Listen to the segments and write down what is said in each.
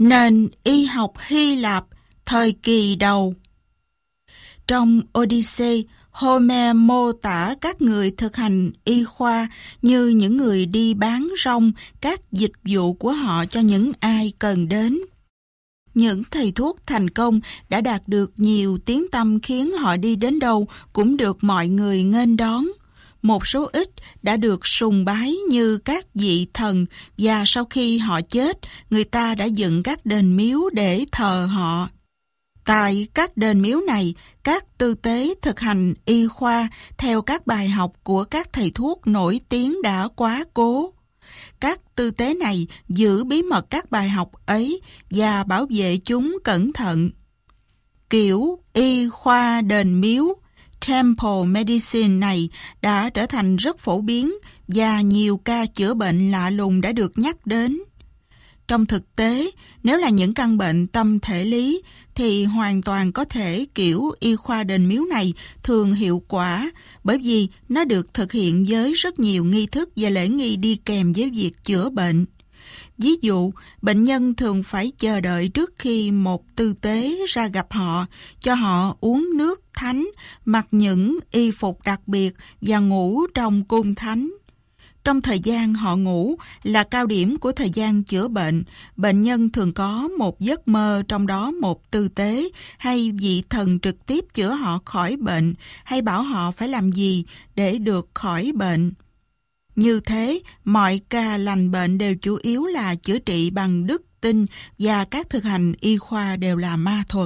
Nền y học Hy Lạp thời kỳ đầu. Trong Odyssey, Homer mô tả các người thực hành y khoa như những người đi bán rong các dịch vụ của họ cho những ai cần đến. Những thầy thuốc thành công đã đạt được nhiều tiếng tăm khiến họ đi đến đâu cũng được mọi người nghênh đón. Một số ít đã được sùng bái như các vị thần và sau khi họ chết, người ta đã dựng các đền miếu để thờ họ. Tại các đền miếu này, các tư tế thực hành y khoa theo các bài học của các thầy thuốc nổi tiếng đã quá cố. Các tư tế này giữ bí mật các bài học ấy và bảo vệ chúng cẩn thận. Kiểu y khoa đền miếu, Temple Medicine này đã trở thành rất phổ biến và nhiều ca chữa bệnh lạ lùng đã được nhắc đến. Trong thực tế, nếu là những căn bệnh tâm thể lý, thì hoàn toàn có thể kiểu y khoa đền miếu này thường hiệu quả bởi vì nó được thực hiện với rất nhiều nghi thức và lễ nghi đi kèm với việc chữa bệnh. Ví dụ, bệnh nhân thường phải chờ đợi trước khi một tư tế ra gặp họ, cho họ uống nước thánh, mặc những y phục đặc biệt và ngủ trong cung thánh. Trong thời gian họ ngủ là cao điểm của thời gian chữa bệnh, bệnh nhân thường có một giấc mơ trong đó một tư tế hay vị thần trực tiếp chữa họ khỏi bệnh hay bảo họ phải làm gì để được khỏi bệnh. Như thế, mọi ca lành bệnh đều chủ yếu là chữa trị bằng đức tin và các thực hành y khoa đều là ma thuật.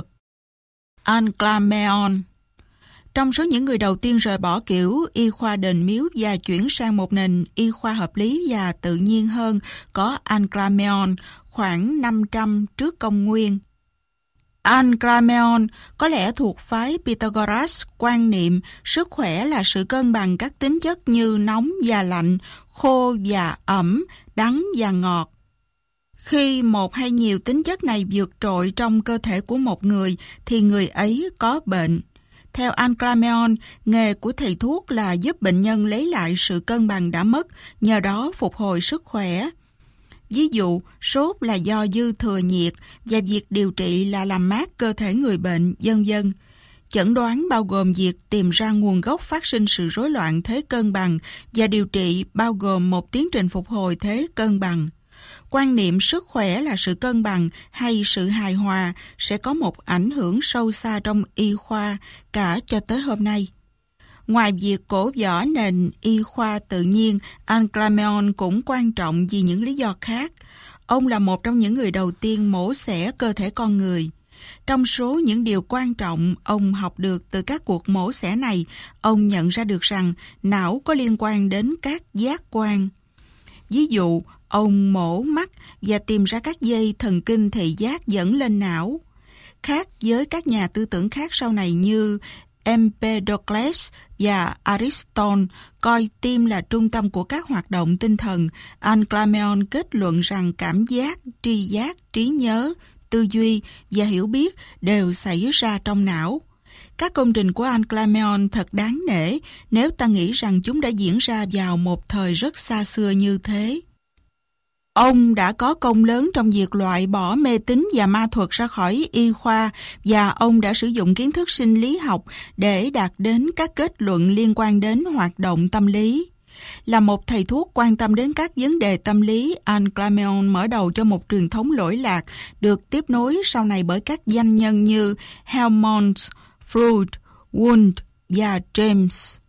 Anclameon. Trong số những người đầu tiên rời bỏ kiểu y khoa đền miếu và chuyển sang một nền y khoa hợp lý và tự nhiên hơn có Anclameon khoảng 500 trước công nguyên. Anclameon có lẽ thuộc phái Pythagoras quan niệm sức khỏe là sự cân bằng các tính chất như nóng và lạnh, khô và ẩm, đắng và ngọt. Khi một hay nhiều tính chất này vượt trội trong cơ thể của một người thì người ấy có bệnh. Theo Anclameon, nghề của thầy thuốc là giúp bệnh nhân lấy lại sự cân bằng đã mất, nhờ đó phục hồi sức khỏe. Ví dụ, sốt là do dư thừa nhiệt và việc điều trị là làm mát cơ thể người bệnh, vân vân. Chẩn đoán bao gồm việc tìm ra nguồn gốc phát sinh sự rối loạn thế cân bằng và điều trị bao gồm một tiến trình phục hồi thế cân bằng. Quan niệm sức khỏe là sự cân bằng hay sự hài hòa sẽ có một ảnh hưởng sâu xa trong y khoa cả cho tới hôm nay. Ngoài việc cổ võ nền y khoa tự nhiên, Anclameon cũng quan trọng vì những lý do khác. Ông là một trong những người đầu tiên mổ xẻ cơ thể con người. Trong số những điều quan trọng ông học được từ các cuộc mổ xẻ này, ông nhận ra được rằng não có liên quan đến các giác quan. Ví dụ, ông mổ mắt và tìm ra các dây thần kinh thị giác dẫn lên não. Khác với các nhà tư tưởng khác sau này như Empedocles và Aristotle coi tim là trung tâm của các hoạt động tinh thần, Anclameon kết luận rằng cảm giác, tri giác, trí nhớ, tư duy và hiểu biết đều xảy ra trong não. Các công trình của Anclameon thật đáng nể nếu ta nghĩ rằng chúng đã diễn ra vào một thời rất xa xưa như thế. Ông đã có công lớn trong việc loại bỏ mê tín và ma thuật ra khỏi y khoa và ông đã sử dụng kiến thức sinh lý học để đạt đến các kết luận liên quan đến hoạt động tâm lý. Là một thầy thuốc quan tâm đến các vấn đề tâm lý, Anclameon mở đầu cho một truyền thống lỗi lạc được tiếp nối sau này bởi các danh nhân như Helmont, Freud, Wundt và James.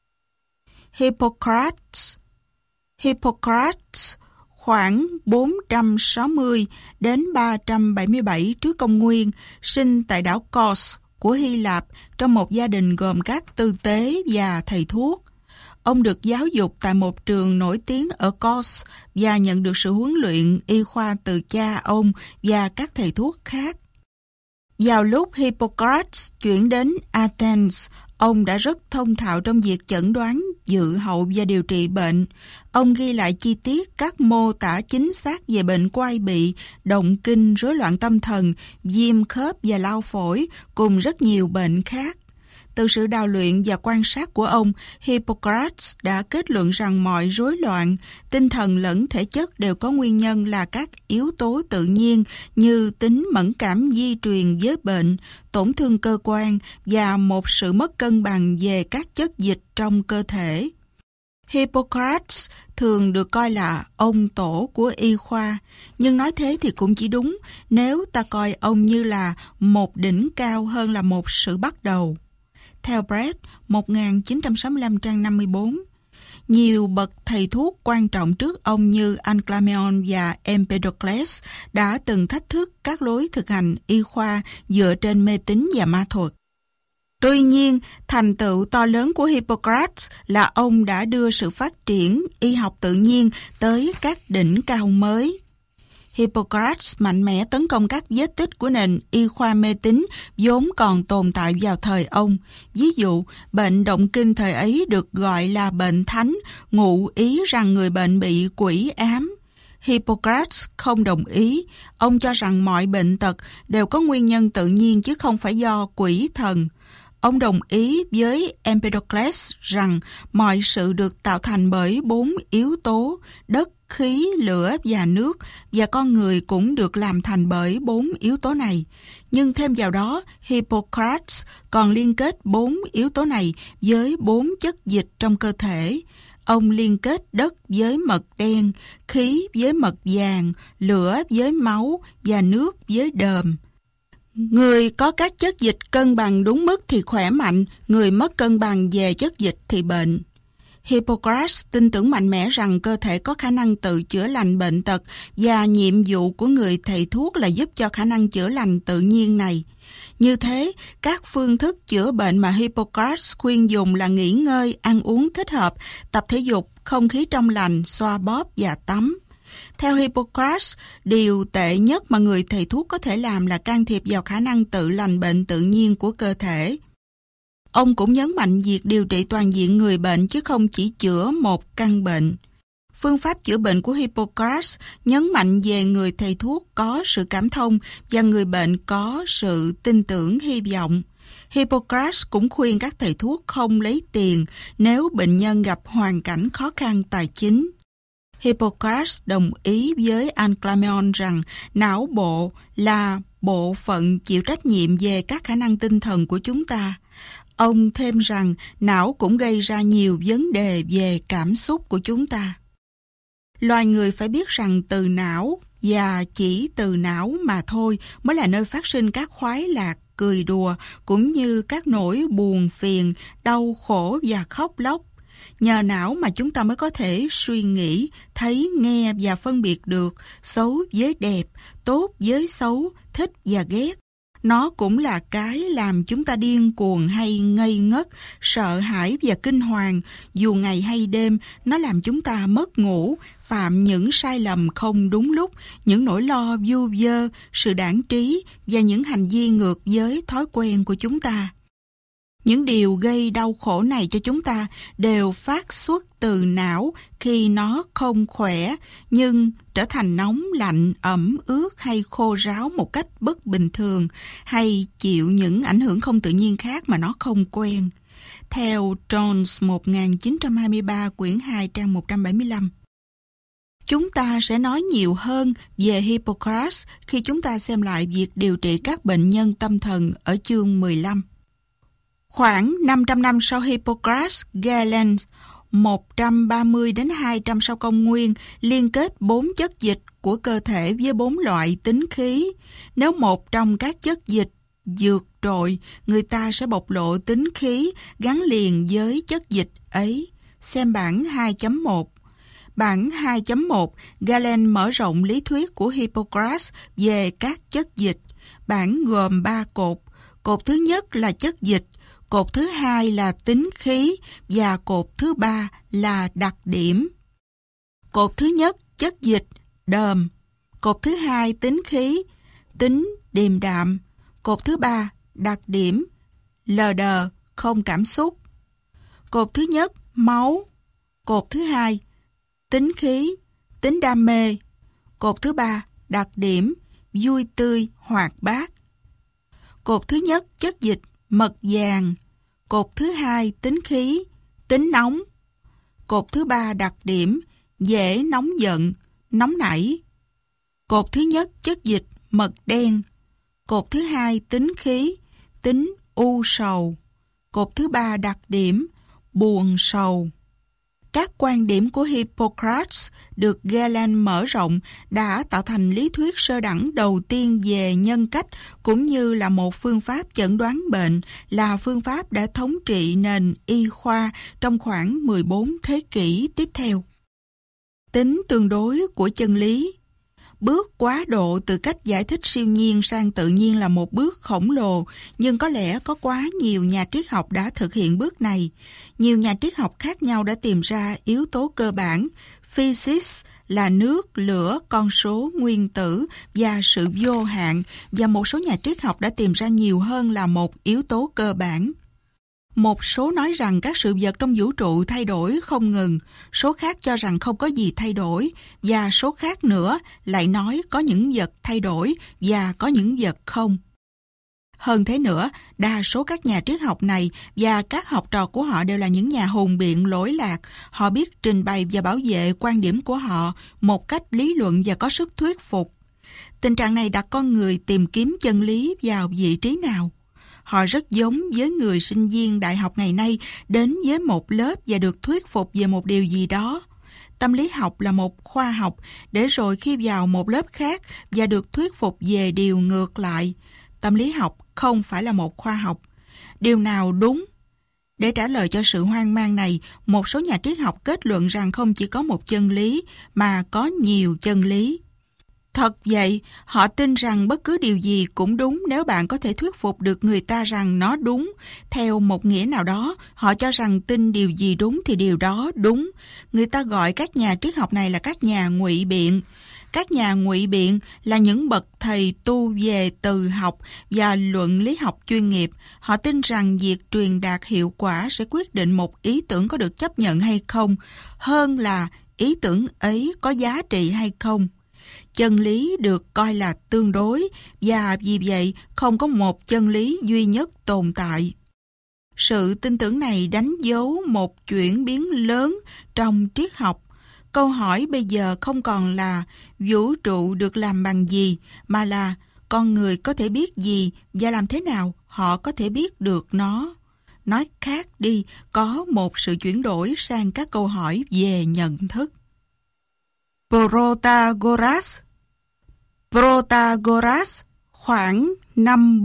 Hippocrates khoảng 460 đến 377 trước công nguyên, sinh tại đảo Kos của Hy Lạp trong một gia đình gồm các tư tế và thầy thuốc. Ông được giáo dục tại một trường nổi tiếng ở Kos và nhận được sự huấn luyện y khoa từ cha ông và các thầy thuốc khác. Vào lúc Hippocrates chuyển đến Athens, ông đã rất thông thạo trong việc chẩn đoán, dự hậu và điều trị bệnh. Ông ghi lại chi tiết các mô tả chính xác về bệnh quai bị, động kinh, rối loạn tâm thần, viêm khớp và lao phổi, cùng rất nhiều bệnh khác. Từ sự đào luyện và quan sát của ông, Hippocrates đã kết luận rằng mọi rối loạn, tinh thần lẫn thể chất đều có nguyên nhân là các yếu tố tự nhiên như tính mẫn cảm di truyền với bệnh, tổn thương cơ quan và một sự mất cân bằng về các chất dịch trong cơ thể. Hippocrates thường được coi là ông tổ của y khoa, nhưng nói thế thì cũng chỉ đúng nếu ta coi ông như là một đỉnh cao hơn là một sự bắt đầu. Theo Brett, 1965 trang 54, nhiều bậc thầy thuốc quan trọng trước ông như Alcmaeon và Empedocles đã từng thách thức các lối thực hành y khoa dựa trên mê tín và ma thuật. Tuy nhiên, thành tựu to lớn của Hippocrates là ông đã đưa sự phát triển y học tự nhiên tới các đỉnh cao mới. Hippocrates mạnh mẽ tấn công các vết tích của nền y khoa mê tín vốn còn tồn tại vào thời ông. Ví dụ, bệnh động kinh thời ấy được gọi là bệnh thánh, ngụ ý rằng người bệnh bị quỷ ám. Hippocrates không đồng ý. Ông cho rằng mọi bệnh tật đều có nguyên nhân tự nhiên chứ không phải do quỷ thần. Ông đồng ý với Empedocles rằng mọi sự được tạo thành bởi 4 yếu tố: đất, khí, lửa và nước, và con người cũng được làm thành bởi 4 yếu tố này. Nhưng thêm vào đó, Hippocrates còn liên kết 4 yếu tố này với 4 chất dịch trong cơ thể. Ông liên kết đất với mật đen, khí với mật vàng, lửa với máu và nước với đờm. Người có các chất dịch cân bằng đúng mức thì khỏe mạnh, người mất cân bằng về chất dịch thì bệnh. Hippocrates tin tưởng mạnh mẽ rằng cơ thể có khả năng tự chữa lành bệnh tật và nhiệm vụ của người thầy thuốc là giúp cho khả năng chữa lành tự nhiên này. Như thế, các phương thức chữa bệnh mà Hippocrates khuyên dùng là nghỉ ngơi, ăn uống thích hợp, tập thể dục, không khí trong lành, xoa bóp và tắm. Theo Hippocrates, điều tệ nhất mà người thầy thuốc có thể làm là can thiệp vào khả năng tự lành bệnh tự nhiên của cơ thể. Ông cũng nhấn mạnh việc điều trị toàn diện người bệnh chứ không chỉ chữa một căn bệnh. Phương pháp chữa bệnh của Hippocrates nhấn mạnh về người thầy thuốc có sự cảm thông và người bệnh có sự tin tưởng hy vọng. Hippocrates cũng khuyên các thầy thuốc không lấy tiền nếu bệnh nhân gặp hoàn cảnh khó khăn tài chính. Hippocrates đồng ý với Alcmaeon rằng não bộ là bộ phận chịu trách nhiệm về các khả năng tinh thần của chúng ta. Ông thêm rằng não cũng gây ra nhiều vấn đề về cảm xúc của chúng ta. Loài người phải biết rằng từ não và chỉ từ não mà thôi mới là nơi phát sinh các khoái lạc, cười đùa cũng như các nỗi buồn phiền, đau khổ và khóc lóc. Nhờ não mà chúng ta mới có thể suy nghĩ, thấy, nghe và phân biệt được xấu với đẹp, tốt với xấu, thích và ghét. Nó cũng là cái làm chúng ta điên cuồng hay ngây ngất, sợ hãi và kinh hoàng. Dù ngày hay đêm, nó làm chúng ta mất ngủ, phạm những sai lầm không đúng lúc, những nỗi lo vu vơ, sự đãng trí và những hành vi ngược với thói quen của chúng ta. Những điều gây đau khổ này cho chúng ta đều phát xuất từ não khi nó không khỏe, nhưng trở thành nóng, lạnh, ẩm, ướt hay khô ráo một cách bất bình thường, hay chịu những ảnh hưởng không tự nhiên khác mà nó không quen. Theo Jones 1923, quyển 2, trang 175. Chúng ta sẽ nói nhiều hơn về Hippocrates khi chúng ta xem lại việc điều trị các bệnh nhân tâm thần ở chương 15. Khoảng 500 năm sau Hippocrates, Galen 130 đến 200 sau công nguyên liên kết 4 chất dịch của cơ thể với 4 loại tính khí. Nếu một trong các chất dịch vượt trội, người ta sẽ bộc lộ tính khí gắn liền với chất dịch ấy. Xem bảng 2.1. Bảng 2.1, Galen mở rộng lý thuyết của Hippocrates về các chất dịch. Bảng gồm 3 cột. Cột thứ nhất là chất dịch, cột thứ hai là tính khí và cột thứ ba là đặc điểm. Cột thứ nhất chất dịch, đờm. Cột thứ hai tính khí, tính điềm đạm. Cột thứ ba đặc điểm, lờ đờ, không cảm xúc. Cột thứ nhất máu. Cột thứ hai tính khí, tính đam mê. Cột thứ ba đặc điểm, vui tươi, hoạt bát. Cột thứ nhất chất dịch, mật vàng. Cột thứ hai, tính khí, tính nóng. Cột thứ ba, đặc điểm, dễ nóng giận, nóng nảy. Cột thứ nhất, chất dịch, mật đen. Cột thứ hai, tính khí, tính u sầu. Cột thứ ba, đặc điểm, buồn sầu. Các quan điểm của Hippocrates được Galen mở rộng đã tạo thành lý thuyết sơ đẳng đầu tiên về nhân cách cũng như là một phương pháp chẩn đoán bệnh, là phương pháp đã thống trị nền y khoa trong khoảng 14 thế kỷ tiếp theo. Tính tương đối của chân lý. Bước quá độ từ cách giải thích siêu nhiên sang tự nhiên là một bước khổng lồ, nhưng có lẽ có quá nhiều nhà triết học đã thực hiện bước này. Nhiều nhà triết học khác nhau đã tìm ra yếu tố cơ bản, physics là nước, lửa, con số, nguyên tử và sự vô hạn, và một số nhà triết học đã tìm ra nhiều hơn là một yếu tố cơ bản. Một số nói rằng các sự vật trong vũ trụ thay đổi không ngừng, số khác cho rằng không có gì thay đổi, và số khác nữa lại nói có những vật thay đổi và có những vật không. Hơn thế nữa, đa số các nhà triết học này và các học trò của họ đều là những nhà hùng biện lỗi lạc. Họ biết trình bày và bảo vệ quan điểm của họ một cách lý luận và có sức thuyết phục. Tình trạng này đặt con người tìm kiếm chân lý vào vị trí nào? Họ rất giống với người sinh viên đại học ngày nay đến với một lớp và được thuyết phục về một điều gì đó. Tâm lý học là một khoa học, để rồi khi vào một lớp khác và được thuyết phục về điều ngược lại. Tâm lý học không phải là một khoa học. Điều nào đúng? Để trả lời cho sự hoang mang này, một số nhà triết học kết luận rằng không chỉ có một chân lý, mà có nhiều chân lý. Thật vậy, họ tin rằng bất cứ điều gì cũng đúng nếu bạn có thể thuyết phục được người ta rằng nó đúng. Theo một nghĩa nào đó, họ cho rằng tin điều gì đúng thì điều đó đúng. Người ta gọi các nhà triết học này là các nhà ngụy biện. Các nhà ngụy biện là những bậc thầy tu về từ học và luận lý học chuyên nghiệp. Họ tin rằng việc truyền đạt hiệu quả sẽ quyết định một ý tưởng có được chấp nhận hay không, hơn là ý tưởng ấy có giá trị hay không. Chân lý được coi là tương đối, và vì vậy không có một chân lý duy nhất tồn tại. Sự tin tưởng này đánh dấu một chuyển biến lớn trong triết học. Câu hỏi bây giờ không còn là vũ trụ được làm bằng gì, mà là con người có thể biết gì và làm thế nào họ có thể biết được nó. Nói khác đi, có một sự chuyển đổi sang các câu hỏi về nhận thức. Protagoras khoảng năm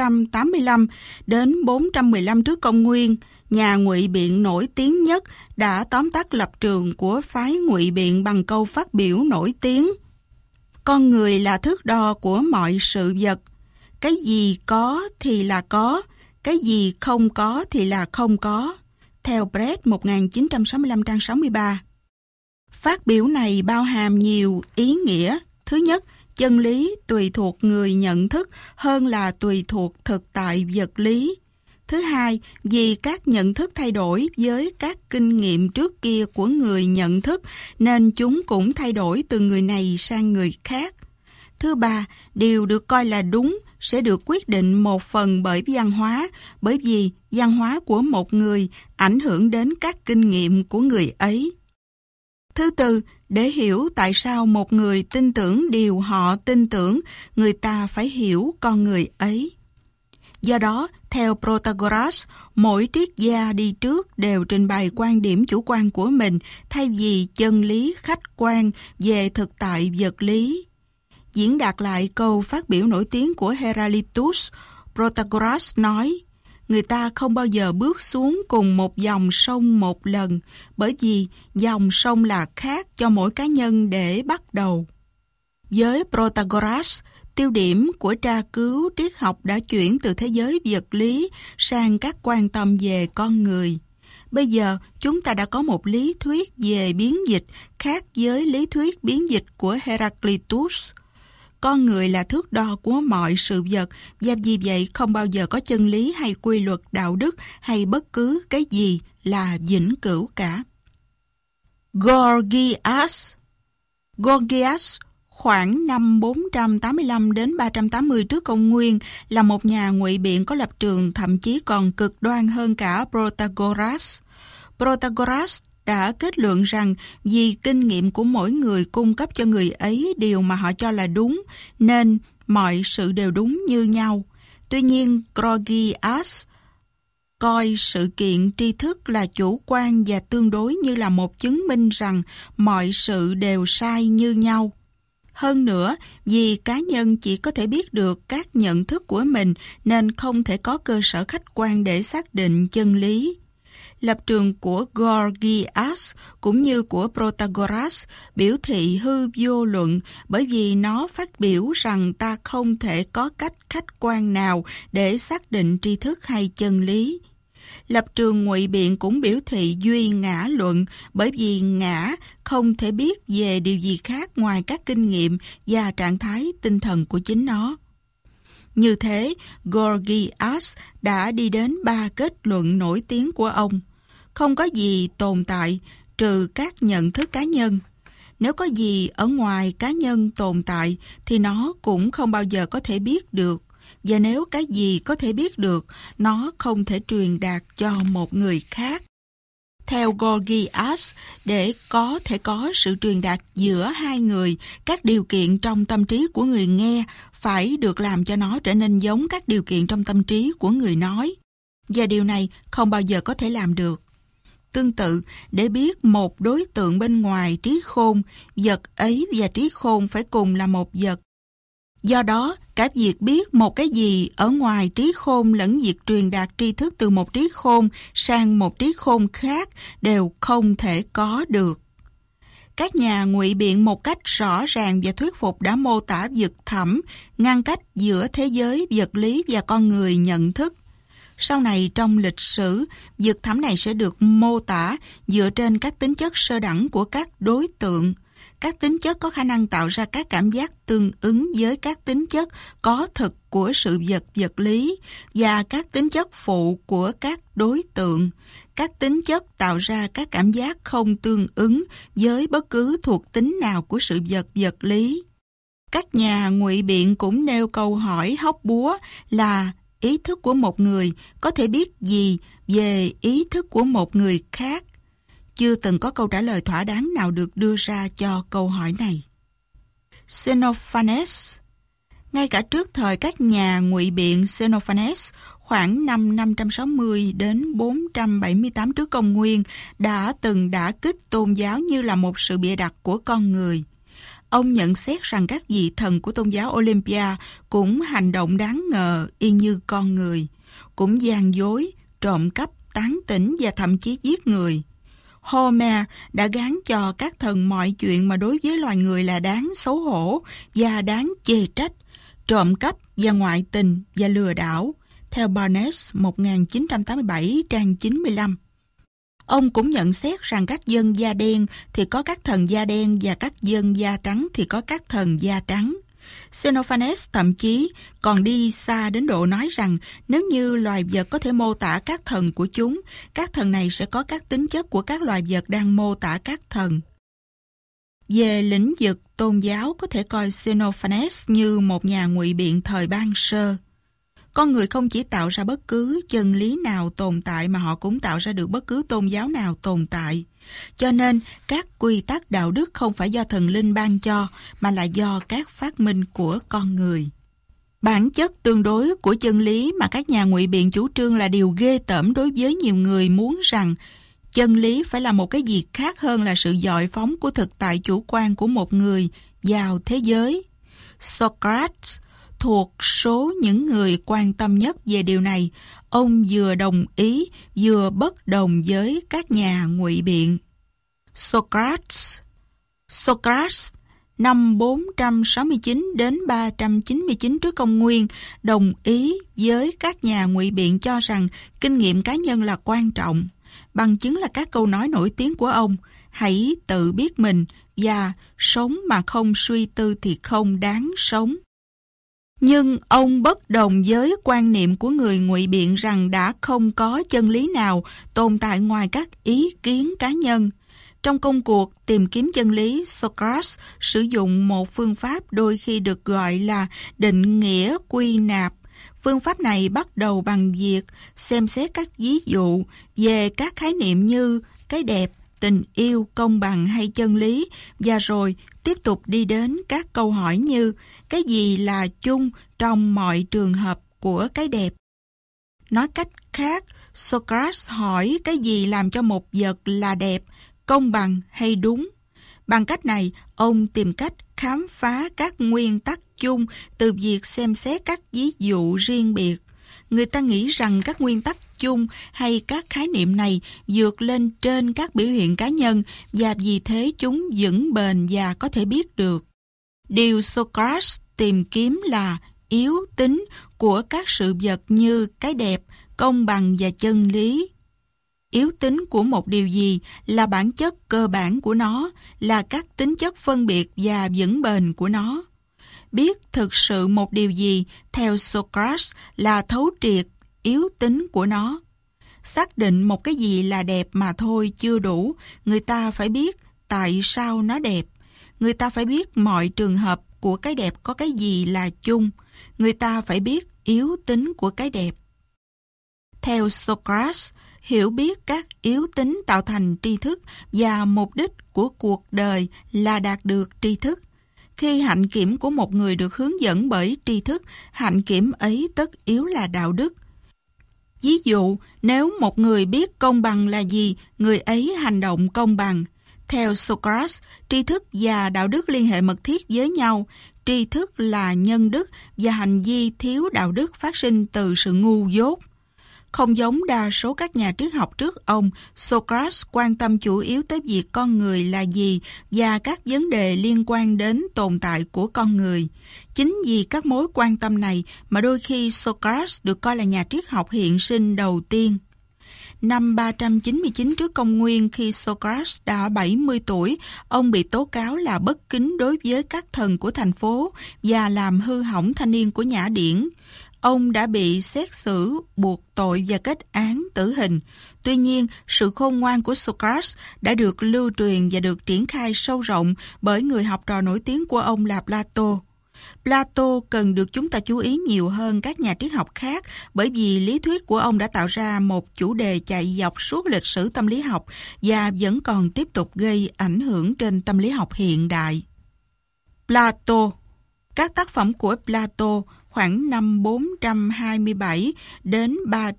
485 đến 415 trước công nguyên, nhà ngụy biện nổi tiếng nhất, đã tóm tắt lập trường của phái ngụy biện bằng câu phát biểu nổi tiếng: con người là thước đo của mọi sự vật. Cái gì có thì là có, cái gì không có thì là không có. Theo Brett 1965 trang 63. Phát biểu này bao hàm nhiều ý nghĩa. Thứ nhất, chân lý tùy thuộc người nhận thức hơn là tùy thuộc thực tại vật lý. Thứ hai, vì các nhận thức thay đổi với các kinh nghiệm trước kia của người nhận thức, nên chúng cũng thay đổi từ người này sang người khác. Thứ ba, điều được coi là đúng sẽ được quyết định một phần bởi văn hóa, bởi vì văn hóa của một người ảnh hưởng đến các kinh nghiệm của người ấy. Thứ tư, để hiểu tại sao một người tin tưởng điều họ tin tưởng, người ta phải hiểu con người ấy. Do đó, theo Protagoras, mỗi triết gia đi trước đều trình bày quan điểm chủ quan của mình thay vì chân lý khách quan về thực tại vật lý. Diễn đạt lại câu phát biểu nổi tiếng của Heraclitus, Protagoras nói: người ta không bao giờ bước xuống cùng một dòng sông một lần, bởi vì dòng sông là khác cho mỗi cá nhân để bắt đầu. Với Protagoras, tiêu điểm của tra cứu triết học đã chuyển từ thế giới vật lý sang các quan tâm về con người. Bây giờ, chúng ta đã có một lý thuyết về biến dịch khác với lý thuyết biến dịch của Heraclitus. Con người là thước đo của mọi sự vật, và vì vậy không bao giờ có chân lý hay quy luật đạo đức hay bất cứ cái gì là vĩnh cửu cả. Gorgias khoảng năm 485 đến 380 trước công nguyên, là một nhà ngụy biện có lập trường thậm chí còn cực đoan hơn cả Protagoras. Protagoras đã kết luận rằng vì kinh nghiệm của mỗi người cung cấp cho người ấy điều mà họ cho là đúng, nên mọi sự đều đúng như nhau. Tuy nhiên, Gorgias coi sự kiện tri thức là chủ quan và tương đối như là một chứng minh rằng mọi sự đều sai như nhau. Hơn nữa, vì cá nhân chỉ có thể biết được các nhận thức của mình nên không thể có cơ sở khách quan để xác định chân lý. Lập trường của Gorgias cũng như của Protagoras biểu thị hư vô luận bởi vì nó phát biểu rằng ta không thể có cách khách quan nào để xác định tri thức hay chân lý. Lập trường ngụy biện cũng biểu thị duy ngã luận bởi vì ngã không thể biết về điều gì khác ngoài các kinh nghiệm và trạng thái tinh thần của chính nó. Như thế, Gorgias đã đi đến 3 kết luận nổi tiếng của ông. Không có gì tồn tại trừ các nhận thức cá nhân. Nếu có gì ở ngoài cá nhân tồn tại thì nó cũng không bao giờ có thể biết được. Và nếu cái gì có thể biết được, nó không thể truyền đạt cho một người khác. Theo Gorgias, để có thể có sự truyền đạt giữa hai người, các điều kiện trong tâm trí của người nghe phải được làm cho nó trở nên giống các điều kiện trong tâm trí của người nói. Và điều này không bao giờ có thể làm được. Tương tự, để biết một đối tượng bên ngoài trí khôn, vật ấy và trí khôn phải cùng là một vật. Do đó, cả việc biết một cái gì ở ngoài trí khôn lẫn việc truyền đạt tri thức từ một trí khôn sang một trí khôn khác đều không thể có được. Các nhà ngụy biện một cách rõ ràng và thuyết phục đã mô tả vực thẳm, ngăn cách giữa thế giới vật lý và con người nhận thức. Sau này trong lịch sử, vực thẳm này sẽ được mô tả dựa trên các tính chất sơ đẳng của các đối tượng. Các tính chất có khả năng tạo ra các cảm giác tương ứng với các tính chất có thực của sự vật vật lý và các tính chất phụ của các đối tượng. Các tính chất tạo ra các cảm giác không tương ứng với bất cứ thuộc tính nào của sự vật vật lý. Các nhà ngụy biện cũng nêu câu hỏi hóc búa là ý thức của một người có thể biết gì về ý thức của một người khác. Chưa từng có câu trả lời thỏa đáng nào được đưa ra cho câu hỏi này. Xenophanes. Ngay cả trước thời các nhà ngụy biện, Xenophanes khoảng năm 560 đến 478 trước công nguyên đã từng đả kích tôn giáo như là một sự bịa đặt của con người. Ông nhận xét rằng các vị thần của tôn giáo Olympia cũng hành động đáng ngờ y như con người, cũng gian dối, trộm cắp, tán tỉnh và thậm chí giết người. Homer đã gán cho các thần mọi chuyện mà đối với loài người là đáng xấu hổ và đáng chê trách, trộm cắp và ngoại tình và lừa đảo, theo Barnes 1987 trang 95. Ông cũng nhận xét rằng các dân da đen thì có các thần da đen và các dân da trắng thì có các thần da trắng. Xenophanes thậm chí còn đi xa đến độ nói rằng nếu như loài vật có thể mô tả các thần của chúng, các thần này sẽ có các tính chất của các loài vật đang mô tả các thần. Về lĩnh vực tôn giáo, có thể coi Xenophanes như một nhà ngụy biện thời ban sơ. Con người không chỉ tạo ra bất cứ chân lý nào tồn tại mà họ cũng tạo ra được bất cứ tôn giáo nào tồn tại. Cho nên, các quy tắc đạo đức không phải do thần linh ban cho, mà là do các phát minh của con người. Bản chất tương đối của chân lý mà các nhà ngụy biện chủ trương là điều ghê tởm đối với nhiều người muốn rằng chân lý phải là một cái gì khác hơn là sự dọi phóng của thực tại chủ quan của một người vào thế giới. Socrates thuộc số những người quan tâm nhất về điều này. Ông vừa đồng ý vừa bất đồng với các nhà ngụy biện. Socrates năm 469 đến 399 trước công nguyên đồng ý với các nhà ngụy biện cho rằng kinh nghiệm cá nhân là quan trọng. Bằng chứng là các câu nói nổi tiếng của ông: hãy tự biết mình và sống mà không suy tư thì không đáng sống. Nhưng ông bất đồng với quan niệm của người ngụy biện rằng đã không có chân lý nào tồn tại ngoài các ý kiến cá nhân. Trong công cuộc tìm kiếm chân lý, Socrates sử dụng một phương pháp đôi khi được gọi là định nghĩa quy nạp. Phương pháp này bắt đầu bằng việc xem xét các ví dụ về các khái niệm như cái đẹp, tình yêu, công bằng hay chân lý, và rồi tiếp tục đi đến các câu hỏi như cái gì là chung trong mọi trường hợp của cái đẹp. Nói cách khác, Socrates hỏi cái gì làm cho một vật là đẹp, công bằng hay đúng. Bằng cách này, ông tìm cách khám phá các nguyên tắc chung từ việc xem xét các ví dụ riêng biệt. Người ta nghĩ rằng các nguyên tắc chung hay các khái niệm này vượt lên trên các biểu hiện cá nhân và vì thế chúng vững bền và có thể biết được. Điều Socrates tìm kiếm là yếu tính của các sự vật như cái đẹp, công bằng và chân lý. Yếu tính của một điều gì là bản chất cơ bản của nó, là các tính chất phân biệt và vững bền của nó. Biết thực sự một điều gì, theo Socrates, là thấu triệt yếu tính của nó. Xác định một cái gì là đẹp mà thôi chưa đủ, người ta phải biết tại sao nó đẹp. Người ta phải biết mọi trường hợp của cái đẹp có cái gì là chung. Người ta phải biết yếu tính của cái đẹp. Theo Socrates, hiểu biết các yếu tính tạo thành tri thức và mục đích của cuộc đời là đạt được tri thức. Khi hạnh kiểm của một người được hướng dẫn bởi tri thức, hạnh kiểm ấy tất yếu là đạo đức. Ví dụ, nếu một người biết công bằng là gì, người ấy hành động công bằng. Theo Socrates, tri thức và đạo đức liên hệ mật thiết với nhau. Tri thức là nhân đức và hành vi thiếu đạo đức phát sinh từ sự ngu dốt. Không giống đa số các nhà triết học trước ông, Socrates quan tâm chủ yếu tới việc con người là gì và các vấn đề liên quan đến tồn tại của con người. Chính vì các mối quan tâm này mà đôi khi Socrates được coi là nhà triết học hiện sinh đầu tiên. Năm 399 trước công nguyên, khi Socrates đã 70 tuổi, ông bị tố cáo là bất kính đối với các thần của thành phố và làm hư hỏng thanh niên của Nhã Điển. Ông đã bị xét xử, buộc tội và kết án tử hình. Tuy nhiên, sự khôn ngoan của Socrates đã được lưu truyền và được triển khai sâu rộng bởi người học trò nổi tiếng của ông là Plato. Plato cần được chúng ta chú ý nhiều hơn các nhà triết học khác bởi vì lý thuyết của ông đã tạo ra một chủ đề chạy dọc suốt lịch sử tâm lý học và vẫn còn tiếp tục gây ảnh hưởng trên tâm lý học hiện đại. Plato. Các tác phẩm của Plato khoảng năm 427 đến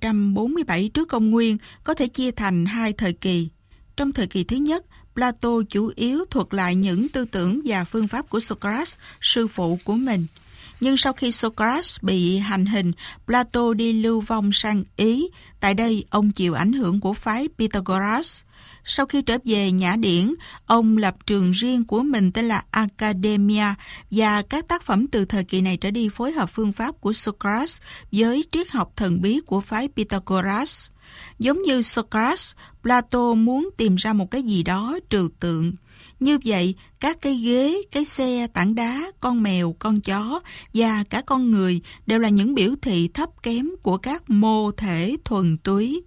347 trước công nguyên có thể chia thành hai thời kỳ. Trong thời kỳ thứ nhất, Plato chủ yếu thuật lại những tư tưởng và phương pháp của Socrates, sư phụ của mình. Nhưng sau khi Socrates bị hành hình, Plato đi lưu vong sang Ý. Tại đây, ông chịu ảnh hưởng của phái Pythagoras. Sau khi trở về Nhã Điển, ông lập trường riêng của mình tên là Academia và các tác phẩm từ thời kỳ này trở đi phối hợp phương pháp của Socrates với triết học thần bí của phái Pythagoras. Giống như Socrates, Plato muốn tìm ra một cái gì đó trừu tượng. Như vậy, các cái ghế, cái xe, tảng đá, con mèo, con chó và cả con người đều là những biểu thị thấp kém của các mô thể thuần túy.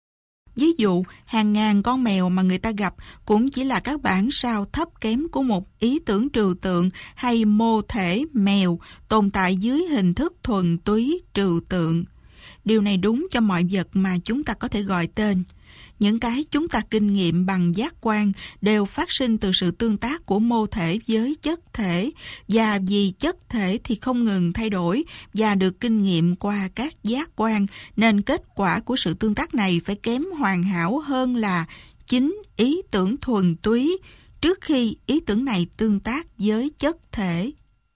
Ví dụ, hàng ngàn con mèo mà người ta gặp cũng chỉ là các bản sao thấp kém của một ý tưởng trừu tượng hay mô thể mèo tồn tại dưới hình thức thuần túy trừu tượng. Điều này đúng cho mọi vật mà chúng ta có thể gọi tên. Những cái chúng ta kinh nghiệm bằng giác quan đều phát sinh từ sự tương tác của mô thể với chất thể, và vì chất thể thì không ngừng thay đổi và được kinh nghiệm qua các giác quan, nên kết quả của sự tương tác này phải kém hoàn hảo hơn là chính ý tưởng thuần túy trước khi ý tưởng này tương tác với chất thể.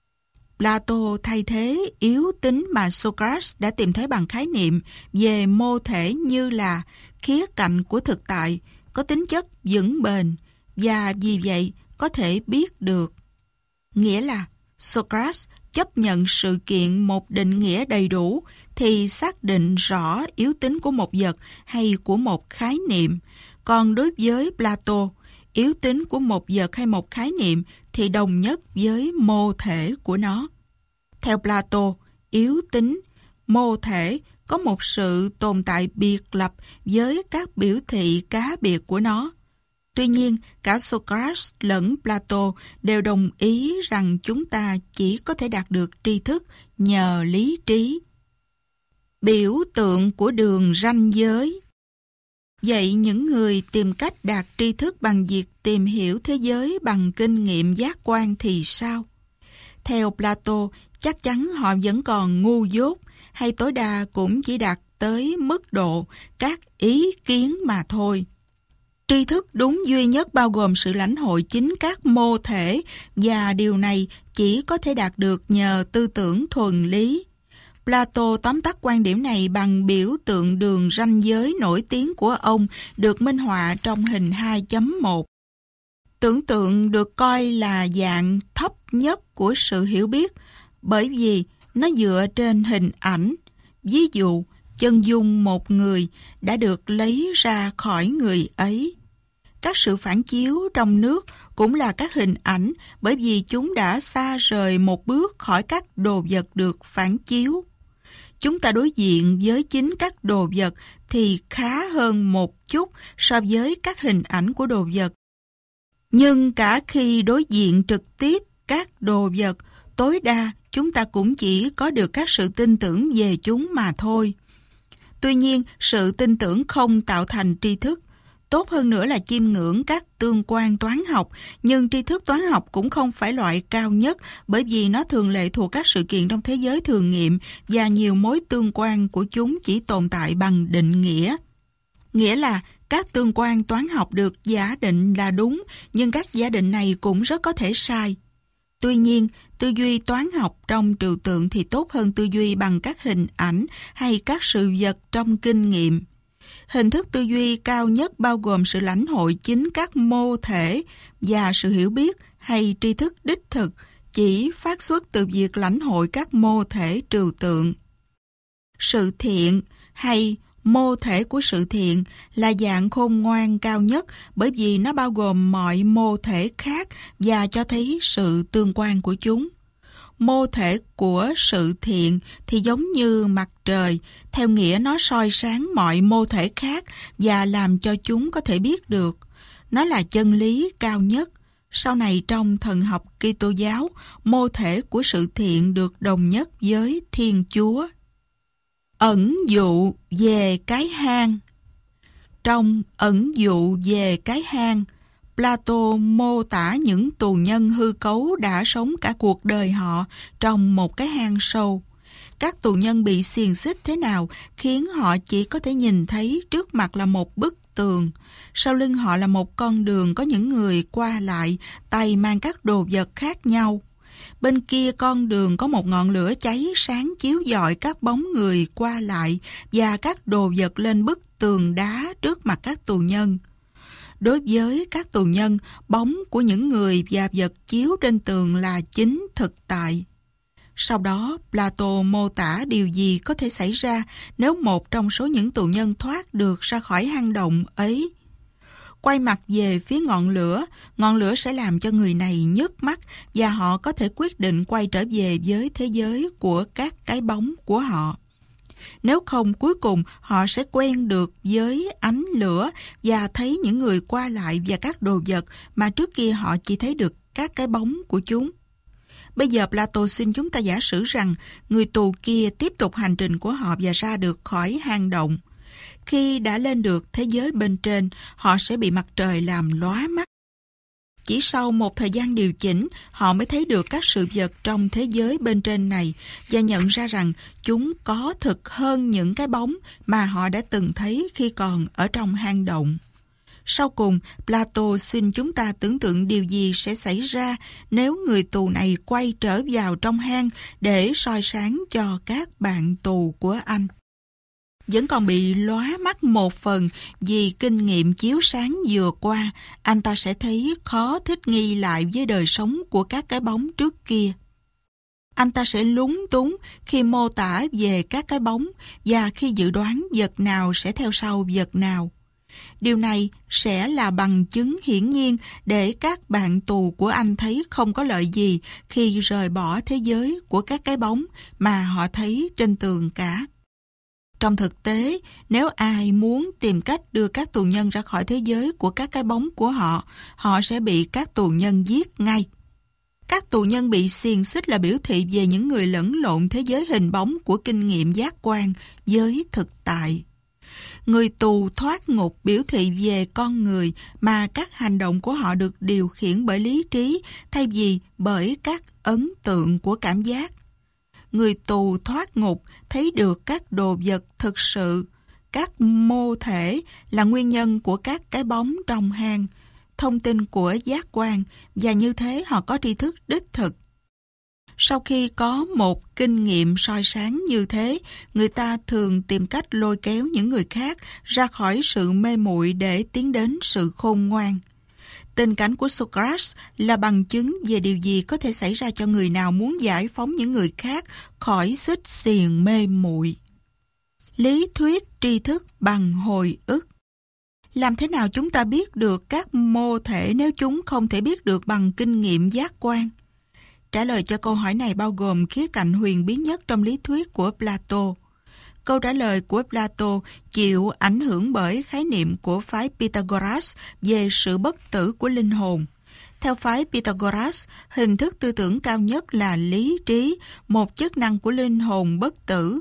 Plato thay thế yếu tính mà Socrates đã tìm thấy bằng khái niệm về mô thể như là khía cạnh của thực tại, có tính chất vững bền và vì vậy có thể biết được. Nghĩa là Socrates chấp nhận sự kiện một định nghĩa đầy đủ thì xác định rõ yếu tính của một vật hay của một khái niệm. Còn đối với Plato, yếu tính của một vật hay một khái niệm thì đồng nhất với mô thể của nó. Theo Plato, yếu tính, mô thể có một sự tồn tại biệt lập với các biểu thị cá biệt của nó. Tuy nhiên, cả Socrates lẫn Plato đều đồng ý rằng chúng ta chỉ có thể đạt được tri thức nhờ lý trí. Biểu tượng của đường ranh giới. Vậy những người tìm cách đạt tri thức bằng việc tìm hiểu thế giới bằng kinh nghiệm giác quan thì sao? Theo Plato, chắc chắn họ vẫn còn ngu dốt, hay tối đa cũng chỉ đạt tới mức độ các ý kiến mà thôi. Tri thức đúng duy nhất bao gồm sự lãnh hội chính các mô thể, và điều này chỉ có thể đạt được nhờ tư tưởng thuần lý. Plato tóm tắt quan điểm này bằng biểu tượng đường ranh giới nổi tiếng của ông, được minh họa trong hình 2.1. Tưởng tượng được coi là dạng thấp nhất của sự hiểu biết, bởi vì nó dựa trên hình ảnh. Ví dụ, chân dung một người đã được lấy ra khỏi người ấy. Các sự phản chiếu trong nước cũng là các hình ảnh, bởi vì chúng đã xa rời một bước khỏi các đồ vật được phản chiếu. Chúng ta đối diện với chính các đồ vật thì khá hơn một chút so với các hình ảnh của đồ vật. Nhưng cả khi đối diện trực tiếp các đồ vật, tối đa chúng ta cũng chỉ có được các sự tin tưởng về chúng mà thôi. Tuy nhiên, sự tin tưởng không tạo thành tri thức. Tốt hơn nữa là chiêm ngưỡng các tương quan toán học, nhưng tri thức toán học cũng không phải loại cao nhất, bởi vì nó thường lệ thuộc các sự kiện trong thế giới thường nghiệm và nhiều mối tương quan của chúng chỉ tồn tại bằng định nghĩa. Nghĩa là các tương quan toán học được giả định là đúng, nhưng các giả định này cũng rất có thể sai. Tuy nhiên, tư duy toán học trong trừu tượng thì tốt hơn tư duy bằng các hình ảnh hay các sự vật trong kinh nghiệm. Hình thức tư duy cao nhất bao gồm sự lãnh hội chính các mô thể, và sự hiểu biết hay tri thức đích thực chỉ phát xuất từ việc lãnh hội các mô thể trừu tượng. Sự thiện hay mô thể của sự thiện là dạng khôn ngoan cao nhất, bởi vì nó bao gồm mọi mô thể khác và cho thấy sự tương quan của chúng. Mô thể của sự thiện thì giống như mặt trời, theo nghĩa nó soi sáng mọi mô thể khác và làm cho chúng có thể biết được. Nó là chân lý cao nhất. Sau này trong thần học Kitô giáo, mô thể của sự thiện được đồng nhất với Thiên Chúa. Ẩn dụ về cái hang. Trong ẩn dụ về cái hang, Plato mô tả những tù nhân hư cấu đã sống cả cuộc đời họ trong một cái hang sâu. Các tù nhân bị xiềng xích thế nào khiến họ chỉ có thể nhìn thấy trước mặt là một bức tường. Sau lưng họ là một con đường có những người qua lại, tay mang các đồ vật khác nhau. Bên kia con đường có một ngọn lửa cháy sáng chiếu rọi các bóng người qua lại và các đồ vật lên bức tường đá trước mặt các tù nhân. Đối với các tù nhân, bóng của những người và vật chiếu trên tường là chính thực tại. Sau đó, Plato mô tả điều gì có thể xảy ra nếu một trong số những tù nhân thoát được ra khỏi hang động ấy. Quay mặt về phía ngọn lửa sẽ làm cho người này nhức mắt và họ có thể quyết định quay trở về với thế giới của các cái bóng của họ. Nếu không, cuối cùng họ sẽ quen được với ánh lửa và thấy những người qua lại và các đồ vật mà trước kia họ chỉ thấy được các cái bóng của chúng. Bây giờ Plato xin chúng ta giả sử rằng người tù kia tiếp tục hành trình của họ và ra được khỏi hang động. Khi đã lên được thế giới bên trên, họ sẽ bị mặt trời làm lóa mắt. Chỉ sau một thời gian điều chỉnh, họ mới thấy được các sự vật trong thế giới bên trên này và nhận ra rằng chúng có thực hơn những cái bóng mà họ đã từng thấy khi còn ở trong hang động. Sau cùng, Plato xin chúng ta tưởng tượng điều gì sẽ xảy ra nếu người tù này quay trở vào trong hang để soi sáng cho các bạn tù của anh. Vẫn còn bị lóa mắt một phần vì kinh nghiệm chiếu sáng vừa qua, anh ta sẽ thấy khó thích nghi lại với đời sống của các cái bóng trước kia. Anh ta sẽ lúng túng khi mô tả về các cái bóng và khi dự đoán vật nào sẽ theo sau vật nào. Điều này sẽ là bằng chứng hiển nhiên để các bạn tù của anh thấy không có lợi gì khi rời bỏ thế giới của các cái bóng mà họ thấy trên tường cả. Trong thực tế, nếu ai muốn tìm cách đưa các tù nhân ra khỏi thế giới của các cái bóng của họ, họ sẽ bị các tù nhân giết ngay. Các tù nhân bị xiềng xích là biểu thị về những người lẫn lộn thế giới hình bóng của kinh nghiệm giác quan với thực tại. Người tù thoát ngục biểu thị về con người mà các hành động của họ được điều khiển bởi lý trí thay vì bởi các ấn tượng của cảm giác. Người tù thoát ngục thấy được các đồ vật thực sự, các mô thể là nguyên nhân của các cái bóng trong hang, thông tin của giác quan, và như thế họ có tri thức đích thực. Sau khi có một kinh nghiệm soi sáng như thế, người ta thường tìm cách lôi kéo những người khác ra khỏi sự mê muội để tiến đến sự khôn ngoan. Tình cảnh của Socrates là bằng chứng về điều gì có thể xảy ra cho người nào muốn giải phóng những người khác khỏi xích xiềng mê muội. Lý thuyết tri thức bằng hồi ức. Làm thế nào chúng ta biết được các mô thể nếu chúng không thể biết được bằng kinh nghiệm giác quan? Trả lời cho câu hỏi này bao gồm khía cạnh huyền bí nhất trong lý thuyết của Plato. Câu trả lời của Plato chịu ảnh hưởng bởi khái niệm của phái Pythagoras về sự bất tử của linh hồn. Theo phái Pythagoras, hình thức tư tưởng cao nhất là lý trí, một chức năng của linh hồn bất tử.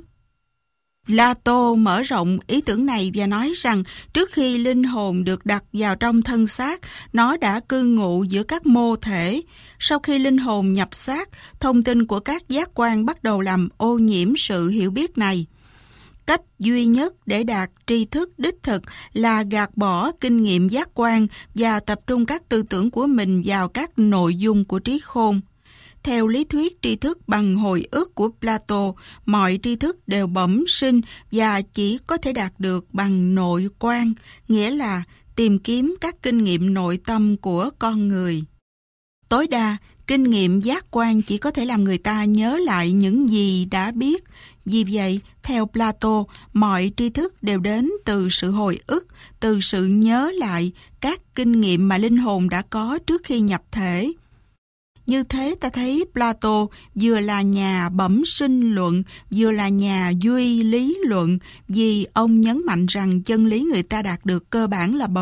Plato mở rộng ý tưởng này và nói rằng trước khi linh hồn được đặt vào trong thân xác, nó đã cư ngụ giữa các mô thể. Sau khi linh hồn nhập xác, thông tin của các giác quan bắt đầu làm ô nhiễm sự hiểu biết này. Cách duy nhất để đạt tri thức đích thực là gạt bỏ kinh nghiệm giác quan và tập trung các tư tưởng của mình vào các nội dung của trí khôn. Theo lý thuyết tri thức bằng hồi ức của Plato, mọi tri thức đều bẩm sinh và chỉ có thể đạt được bằng nội quan, nghĩa là tìm kiếm các kinh nghiệm nội tâm của con người. Tối đa, kinh nghiệm giác quan chỉ có thể làm người ta nhớ lại những gì đã biết. Vì vậy, theo Plato, mọi tri thức đều đến từ sự hồi ức, từ sự nhớ lại các kinh nghiệm mà linh hồn đã có trước khi nhập thể. Như thế ta thấy Plato vừa là nhà bẩm sinh luận, vừa là nhà duy lý luận, vì ông nhấn mạnh rằng chân lý người ta đạt được cơ bản là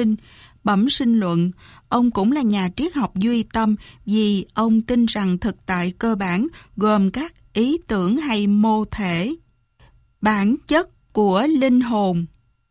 bẩm sinh luận. Ông cũng là nhà triết học duy tâm vì ông tin rằng thực tại cơ bản gồm các ý tưởng hay mô thể. Bản chất của linh hồn.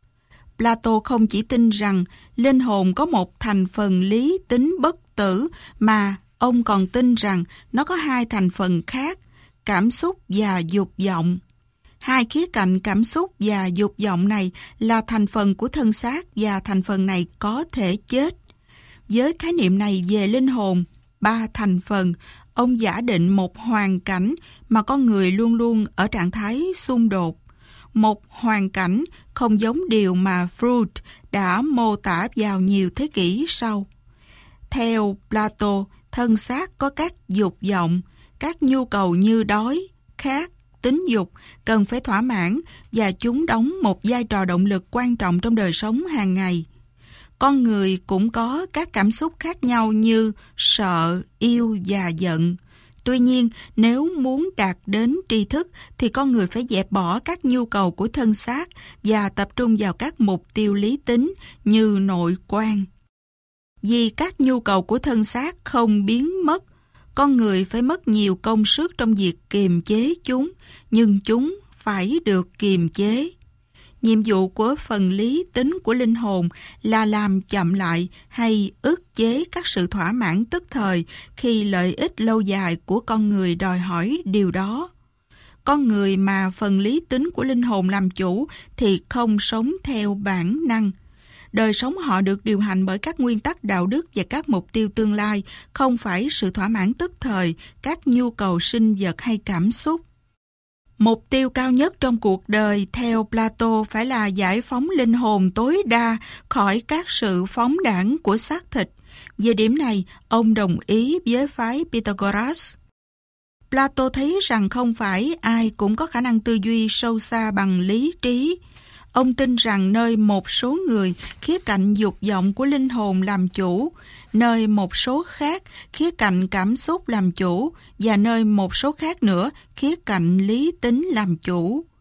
Plato không chỉ tin rằng linh hồn có một thành phần lý tính bất tử mà ông còn tin rằng nó có hai thành phần khác, cảm xúc và dục vọng. Hai khía cạnh cảm xúc và dục vọng này là thành phần của thân xác và thành phần này có thể chết. Với khái niệm này về linh hồn, ba thành phần, ông giả định một hoàn cảnh mà con người luôn luôn ở trạng thái xung đột. Một hoàn cảnh không giống điều mà Freud đã mô tả vào nhiều thế kỷ sau. Theo Plato, thân xác có các dục vọng, các nhu cầu như đói, khát, tính dục cần phải thỏa mãn và chúng đóng một vai trò động lực quan trọng trong đời sống hàng ngày. Con người cũng có các cảm xúc khác nhau như sợ, yêu và giận. Tuy nhiên, nếu muốn đạt đến tri thức thì con người phải dẹp bỏ các nhu cầu của thân xác và tập trung vào các mục tiêu lý tính như nội quan. Vì các nhu cầu của thân xác không biến mất, con người phải mất nhiều công sức trong việc kiềm chế chúng, nhưng chúng phải được kiềm chế. Nhiệm vụ của phần lý tính của linh hồn là làm chậm lại hay ức chế các sự thỏa mãn tức thời khi lợi ích lâu dài của con người đòi hỏi điều đó. Con người mà phần lý tính của linh hồn làm chủ thì không sống theo bản năng. Đời sống họ được điều hành bởi các nguyên tắc đạo đức và các mục tiêu tương lai, không phải sự thỏa mãn tức thời, các nhu cầu sinh vật hay cảm xúc. Mục tiêu cao nhất trong cuộc đời theo Plato phải là giải phóng linh hồn tối đa khỏi các sự phóng đãng của xác thịt. Về điểm này, ông đồng ý với phái Pythagoras. Plato thấy rằng không phải ai cũng có khả năng tư duy sâu xa bằng lý trí. Ông tin rằng nơi một số người, khía cạnh dục vọng của linh hồn làm chủ, nơi một số khác, khía cạnh cảm xúc làm chủ, và nơi một số khác nữa, khía cạnh lý tính làm chủ.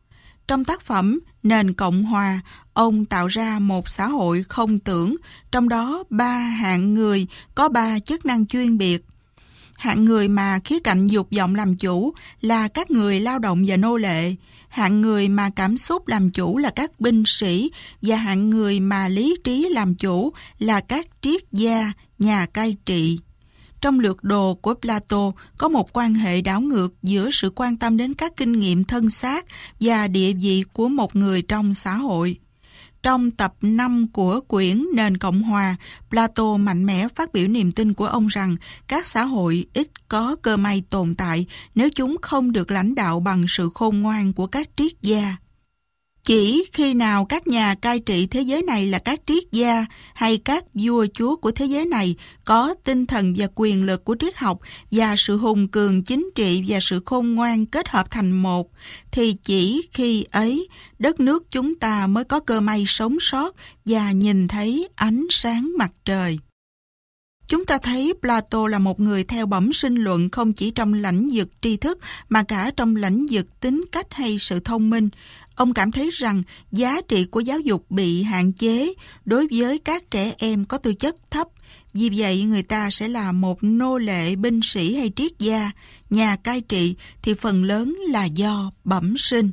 Trong tác phẩm Nền Cộng Hòa, ông tạo ra một xã hội không tưởng, trong đó 3 hạng người có 3 chức năng chuyên biệt. Hạng người mà khía cạnh dục vọng làm chủ là các người lao động và nô lệ, hạng người mà cảm xúc làm chủ là các binh sĩ, và hạng người mà lý trí làm chủ là các triết gia, nhà cai trị. Trong lược đồ của Plato có một quan hệ đảo ngược giữa sự quan tâm đến các kinh nghiệm thân xác và địa vị của một người trong xã hội. Trong tập 5 của quyển Nền Cộng Hòa, Plato mạnh mẽ phát biểu niềm tin của ông rằng các xã hội ít có cơ may tồn tại nếu chúng không được lãnh đạo bằng sự khôn ngoan của các triết gia. Chỉ khi nào các nhà cai trị thế giới này là các triết gia hay các vua chúa của thế giới này có tinh thần và quyền lực của triết học và sự hùng cường chính trị và sự khôn ngoan kết hợp thành một, thì chỉ khi ấy đất nước chúng ta mới có cơ may sống sót và nhìn thấy ánh sáng mặt trời. Chúng ta thấy Plato là một người theo bẩm sinh luận không chỉ trong lãnh vực tri thức mà cả trong lãnh vực tính cách hay sự thông minh. Ông cảm thấy rằng giá trị của giáo dục bị hạn chế đối với các trẻ em có tư chất thấp. Vì vậy người ta sẽ là một nô lệ, binh sĩ hay triết gia, nhà cai trị thì phần lớn là do bẩm sinh.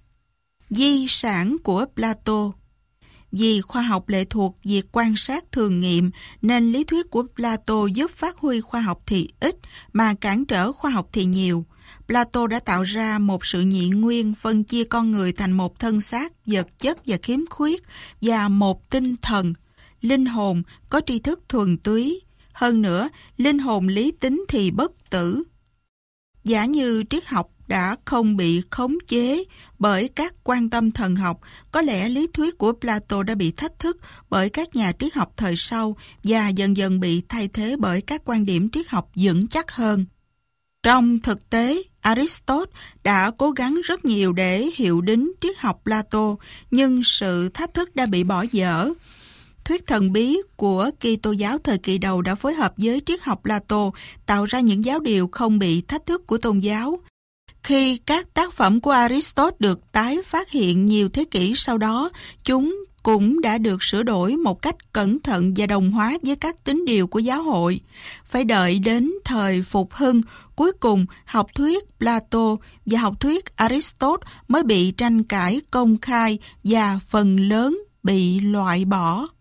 Di sản của Plato. Vì khoa học lệ thuộc việc quan sát thường nghiệm nên lý thuyết của Plato giúp phát huy khoa học thì ít mà cản trở khoa học thì nhiều. Plato đã tạo ra một sự nhị nguyên phân chia con người thành một thân xác, vật chất và khiếm khuyết và một tinh thần. Linh hồn có tri thức thuần túy. Hơn nữa, linh hồn lý tính thì bất tử. Giả như triết học đã không bị khống chế bởi các quan tâm thần học, có lẽ lý thuyết của Plato đã bị thách thức bởi các nhà triết học thời sau và dần dần bị thay thế bởi các quan điểm triết học vững chắc hơn. Trong thực tế, Aristotle đã cố gắng rất nhiều để hiệu đính triết học Plato, nhưng sự thách thức đã bị bỏ dở. Thuyết thần bí của Kitô giáo thời kỳ đầu đã phối hợp với triết học Plato tạo ra những giáo điều không bị thách thức của tôn giáo. Khi các tác phẩm của Aristotle được tái phát hiện nhiều thế kỷ sau đó, chúng cũng đã được sửa đổi một cách cẩn thận và đồng hóa với các tín điều của giáo hội. Phải đợi đến thời Phục Hưng, cuối cùng học thuyết Plato và học thuyết Aristotle mới bị tranh cãi công khai và phần lớn bị loại bỏ.